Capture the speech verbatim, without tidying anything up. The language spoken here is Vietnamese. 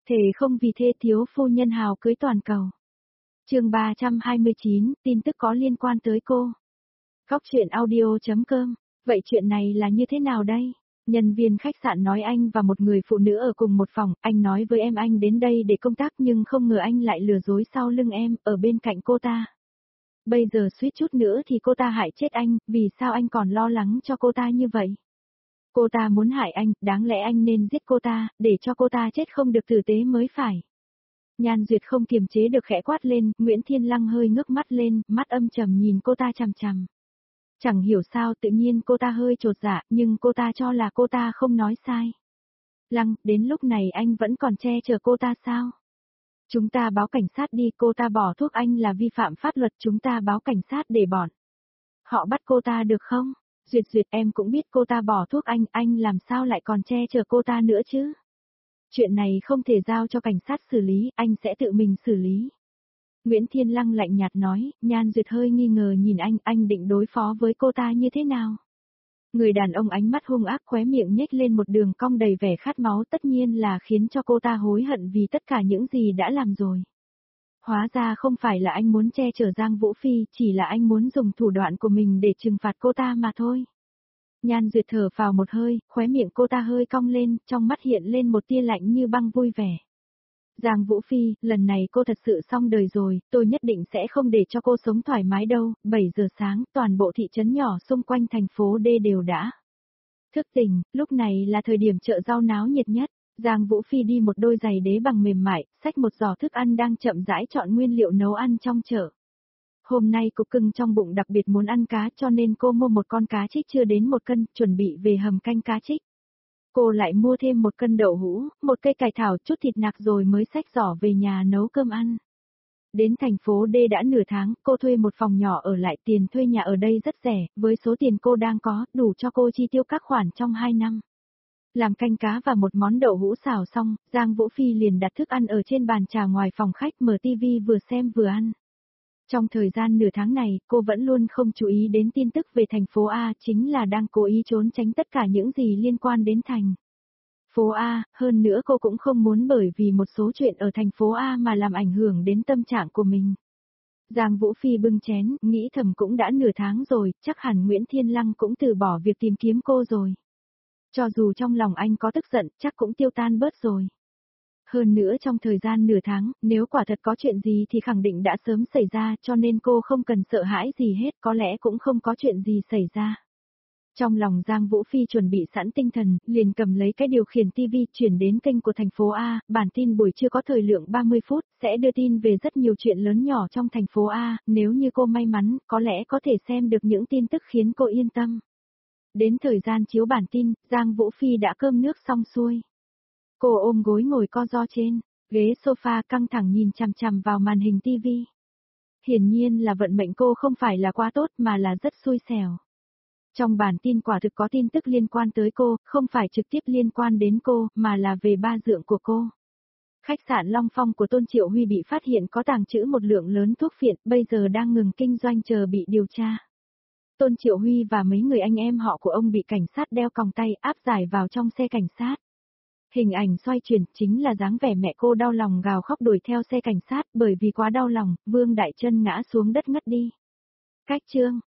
Thề không vì thê thiếu phu nhân hào cưới toàn cầu. Chương ba trăm hai mươi chín, tin tức có liên quan tới cô. Góc truyện audio chấm com. Vậy chuyện này là như thế nào đây? Nhân viên khách sạn nói anh và một người phụ nữ ở cùng một phòng, anh nói với em anh đến đây để công tác nhưng không ngờ anh lại lừa dối sau lưng em, ở bên cạnh cô ta. Bây giờ suýt chút nữa thì cô ta hại chết anh, vì sao anh còn lo lắng cho cô ta như vậy? Cô ta muốn hại anh, đáng lẽ anh nên giết cô ta, để cho cô ta chết không được tử tế mới phải. Nhan Duyệt không kiềm chế được khẽ quát lên, Nguyễn Thiên Lăng hơi ngước mắt lên, mắt âm trầm nhìn cô ta chằm chằm. Chẳng hiểu sao tự nhiên cô ta hơi chột dạ, nhưng cô ta cho là cô ta không nói sai. Lăng, đến lúc này anh vẫn còn che chở cô ta sao? Chúng ta báo cảnh sát đi, cô ta bỏ thuốc anh là vi phạm pháp luật, chúng ta báo cảnh sát để bọn họ bắt cô ta được không? Duyệt Duyệt, em cũng biết cô ta bỏ thuốc anh, anh làm sao lại còn che chở cô ta nữa chứ? Chuyện này không thể giao cho cảnh sát xử lý, anh sẽ tự mình xử lý. Nguyễn Thiên Lăng lạnh nhạt nói, Nhan Duyệt hơi nghi ngờ nhìn anh, anh định đối phó với cô ta như thế nào? Người đàn ông ánh mắt hung ác, khóe miệng nhếch lên một đường cong đầy vẻ khát máu, tất nhiên là khiến cho cô ta hối hận vì tất cả những gì đã làm rồi. Hóa ra không phải là anh muốn che chở Giang Vũ Phi, chỉ là anh muốn dùng thủ đoạn của mình để trừng phạt cô ta mà thôi. Nhan Duyệt thở phào một hơi, khóe miệng cô ta hơi cong lên, trong mắt hiện lên một tia lạnh như băng vui vẻ. Giang Vũ Phi, lần này cô thật sự xong đời rồi, tôi nhất định sẽ không để cho cô sống thoải mái đâu. Bảy giờ sáng, toàn bộ thị trấn nhỏ xung quanh thành phố D đều đã thức tỉnh, lúc này là thời điểm chợ rau náo nhiệt nhất. Giang Vũ Phi đi một đôi giày đế bằng mềm mại, xách một giỏ thức ăn đang chậm rãi chọn nguyên liệu nấu ăn trong chợ. Hôm nay cục cưng trong bụng đặc biệt muốn ăn cá cho nên cô mua một con cá trích chưa đến một cân, chuẩn bị về hầm canh cá trích. Cô lại mua thêm một cân đậu hũ, một cây cải thảo, chút thịt nạc rồi mới xách giỏ về nhà nấu cơm ăn. Đến thành phố D đã nửa tháng, cô thuê một phòng nhỏ ở lại, tiền thuê nhà ở đây rất rẻ, với số tiền cô đang có, đủ cho cô chi tiêu các khoản trong hai năm. Làm canh cá và một món đậu hũ xào xong, Giang Vũ Phi liền đặt thức ăn ở trên bàn trà ngoài phòng khách, mở tivi vừa xem vừa ăn. Trong thời gian nửa tháng này, cô vẫn luôn không chú ý đến tin tức về thành phố A, chính là đang cố ý trốn tránh tất cả những gì liên quan đến thành phố A, hơn nữa cô cũng không muốn bởi vì một số chuyện ở thành phố A mà làm ảnh hưởng đến tâm trạng của mình. Giang Vũ Phi bưng chén, nghĩ thầm cũng đã nửa tháng rồi, chắc hẳn Nguyễn Thiên Lăng cũng từ bỏ việc tìm kiếm cô rồi. Cho dù trong lòng anh có tức giận, chắc cũng tiêu tan bớt rồi. Hơn nữa trong thời gian nửa tháng, nếu quả thật có chuyện gì thì khẳng định đã sớm xảy ra, cho nên cô không cần sợ hãi gì hết, có lẽ cũng không có chuyện gì xảy ra. Trong lòng Giang Vũ Phi chuẩn bị sẵn tinh thần, liền cầm lấy cái điều khiển tivi chuyển đến kênh của thành phố A, bản tin buổi trưa có thời lượng ba mươi phút, sẽ đưa tin về rất nhiều chuyện lớn nhỏ trong thành phố A, nếu như cô may mắn, có lẽ có thể xem được những tin tức khiến cô yên tâm. Đến thời gian chiếu bản tin, Giang Vũ Phi đã cơm nước xong xuôi. Cô ôm gối ngồi co ro trên ghế sofa căng thẳng nhìn chằm chằm vào màn hình tivi. Hiển nhiên là vận mệnh cô không phải là quá tốt mà là rất xui xẻo. Trong bản tin quả thực có tin tức liên quan tới cô, không phải trực tiếp liên quan đến cô, mà là về ba dượng của cô. Khách sạn Long Phong của Tôn Triệu Huy bị phát hiện có tàng trữ một lượng lớn thuốc phiện, bây giờ đang ngừng kinh doanh chờ bị điều tra. Tôn Triệu Huy và mấy người anh em họ của ông bị cảnh sát đeo còng tay áp giải vào trong xe cảnh sát. Hình ảnh xoay chuyển chính là dáng vẻ mẹ cô đau lòng gào khóc đuổi theo xe cảnh sát, bởi vì quá đau lòng, Vương Đại Trân ngã xuống đất ngất đi. Cách chương